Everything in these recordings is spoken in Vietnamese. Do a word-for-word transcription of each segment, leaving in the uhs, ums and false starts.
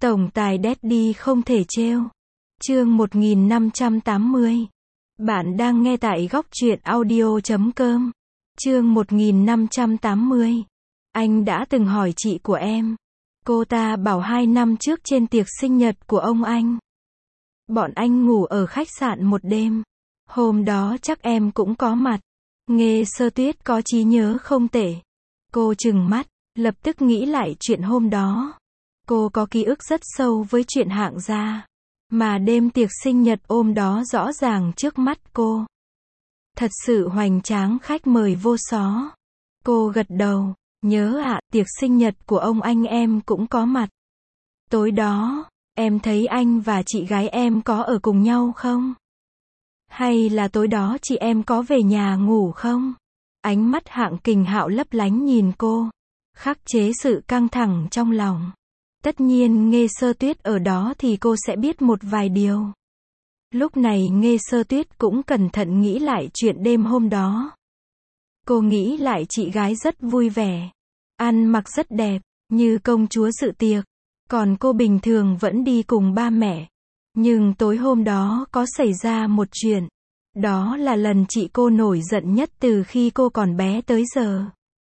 Tổng tài Daddy không thể trêu. Chương một nghìn năm trăm tám mươi. Bạn đang nghe tại góc truyện audio chấm com. Chương một nghìn năm trăm tám mươi. Anh đã từng hỏi chị của em. Cô ta bảo hai năm trước trên tiệc sinh nhật của ông anh. Bọn anh ngủ ở khách sạn một đêm. Hôm đó chắc em cũng có mặt. Nghe Sơ Tuyết có trí nhớ không tệ. Cô trừng mắt, lập tức nghĩ lại chuyện hôm đó. Cô có ký ức rất sâu với chuyện Hạng gia. Mà đêm tiệc sinh nhật hôm đó rõ ràng trước mắt cô. Thật sự hoành tráng, khách mời vô số. Cô gật đầu, nhớ ạ, tiệc sinh nhật của ông anh em cũng có mặt. Tối đó, em thấy anh và chị gái em có ở cùng nhau không? Hay là tối đó chị em có về nhà ngủ không? Ánh mắt Hạng Kình Hạo lấp lánh nhìn cô, khắc chế sự căng thẳng trong lòng. Tất nhiên Nghe Sơ Tuyết ở đó thì cô sẽ biết một vài điều. Lúc này Nghe Sơ Tuyết cũng cẩn thận nghĩ lại chuyện đêm hôm đó. Cô nghĩ lại chị gái rất vui vẻ, ăn mặc rất đẹp, như công chúa dự tiệc. Còn cô bình thường vẫn đi cùng ba mẹ. Nhưng tối hôm đó có xảy ra một chuyện. Đó là lần chị cô nổi giận nhất từ khi cô còn bé tới giờ.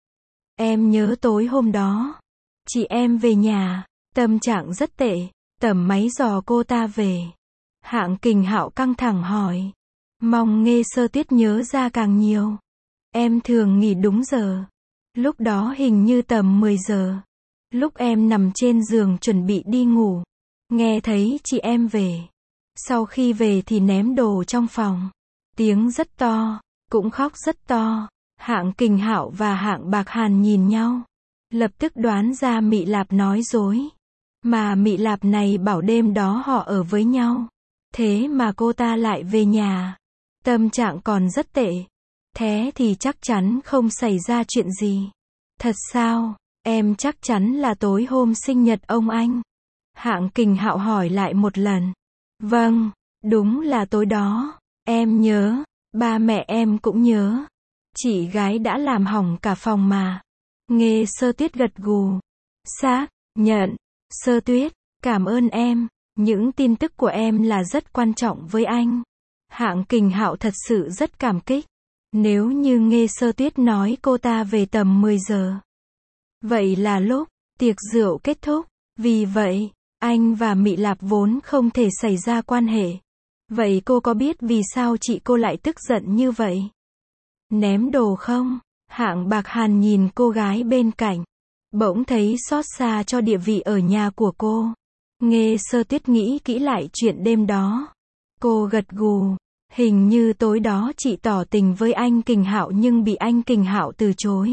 Em nhớ tối hôm đó, chị em về nhà, tâm trạng rất tệ, tầm máy dò cô ta về. Hạng Kình Hạo căng thẳng hỏi. Mong Nghe Sơ Tuyết nhớ ra càng nhiều. Em thường nghỉ đúng giờ. Lúc đó hình như tầm mười giờ. Lúc em nằm trên giường chuẩn bị đi ngủ, nghe thấy chị em về. Sau khi về thì ném đồ trong phòng. Tiếng rất to, cũng khóc rất to. Hạng Kình Hạo và Hạng Bạc Hàn nhìn nhau, lập tức đoán ra Mị Lạp nói dối. Mà Mị Lạp này bảo đêm đó họ ở với nhau. Thế mà cô ta lại về nhà. Tâm trạng còn rất tệ. Thế thì chắc chắn không xảy ra chuyện gì. Thật sao? Em chắc chắn là tối hôm sinh nhật ông anh. Hạng Kình Hạo hỏi lại một lần. Vâng, đúng là tối đó. Em nhớ, ba mẹ em cũng nhớ. Chị gái đã làm hỏng cả phòng mà. Nghe Sơ Tuyết gật gù. Xác nhận. Sơ Tuyết, cảm ơn em. Những tin tức của em là rất quan trọng với anh. Hạng Kình Hạo thật sự rất cảm kích. Nếu như Nghe Sơ Tuyết nói cô ta về tầm mười giờ. Vậy là lúc tiệc rượu kết thúc. Vì vậy, anh và Mị Lạp vốn không thể xảy ra quan hệ. Vậy cô có biết vì sao chị cô lại tức giận như vậy? Ném đồ không? Hạng Bạc Hàn nhìn cô gái bên cạnh, bỗng thấy xót xa cho địa vị ở nhà của cô. Nghe Sơ Tuyết nghĩ kỹ lại chuyện đêm đó. Cô gật gù. Hình như tối đó chị tỏ tình với anh Kình Hạo nhưng bị anh Kình Hạo từ chối.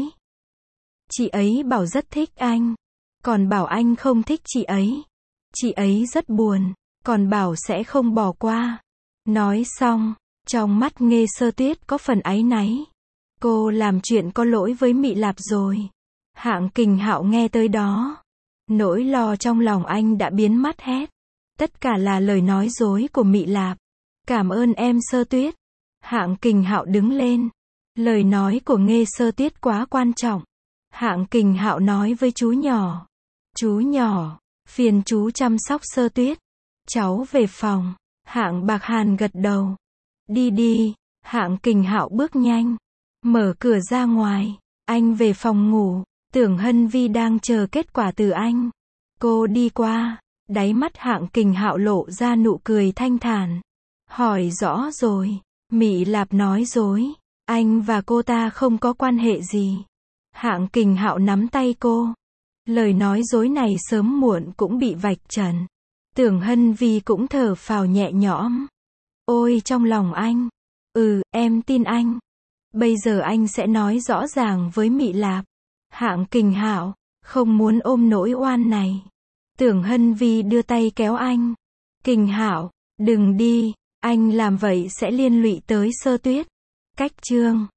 Chị ấy bảo rất thích anh, còn bảo anh không thích chị ấy. Chị ấy rất buồn, còn bảo sẽ không bỏ qua. Nói xong, trong mắt Nghe Sơ Tuyết có phần áy náy. Cô làm chuyện có lỗi với Mị Lạp rồi. Hạng Kình Hạo nghe tới đó, nỗi lo trong lòng anh đã biến mất hết. Tất cả là lời nói dối của Mị Lạp. Cảm ơn em Sơ Tuyết. Hạng Kình Hạo đứng lên. Lời nói của Nghe Sơ Tuyết quá quan trọng. Hạng Kình Hạo nói với chú nhỏ. Chú nhỏ, phiền chú chăm sóc Sơ Tuyết. Cháu về phòng. Hạng Bạc Hàn gật đầu. Đi đi. Hạng Kình Hạo bước nhanh, mở cửa ra ngoài. Anh về phòng ngủ. Tưởng Hân Vi đang chờ kết quả từ anh. Cô đi qua, đáy mắt Hạng Kình Hạo lộ ra nụ cười thanh thản. Hỏi rõ rồi. Mị Lạp nói dối. Anh và cô ta không có quan hệ gì. Hạng Kình Hạo nắm tay cô. Lời nói dối này sớm muộn cũng bị vạch trần. Tưởng Hân Vi cũng thở phào nhẹ nhõm. Ôi trong lòng anh. Ừ, em tin anh. Bây giờ anh sẽ nói rõ ràng với Mị Lạp. Hạng Kình Hạo không muốn ôm nỗi oan này. Tưởng Hân Vi đưa tay kéo anh. Kình Hạo, đừng đi. Anh làm vậy sẽ liên lụy tới Sơ Tuyết. Cách chương